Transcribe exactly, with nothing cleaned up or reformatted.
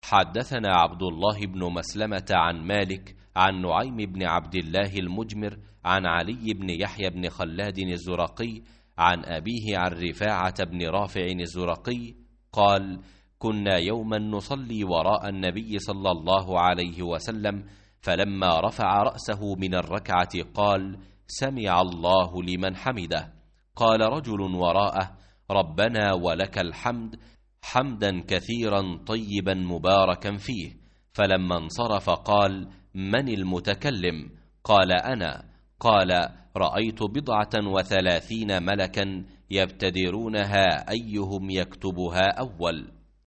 حدثنا عبد الله بن مسلمة عن مالك عن نعيم بن عبد الله المجمر عن علي بن يحيى بن خلاد الزرقي عن أبيه عن رفاعة بن رافع الزرقي قال: كنا يوما نصلي وراء النبي صلى الله عليه وسلم، فلما رفع رأسه من الركعة قال: سمع الله لمن حمده. قال رجل وراءه: ربنا ولك الحمد حمدا كثيرا طيبا مباركا فيه. فلما انصرف قال: من المتكلم؟ قال: أنا. قال: رأيت بضعة وثلاثين ملكا يبتدرونها أيهم يكتبها أول.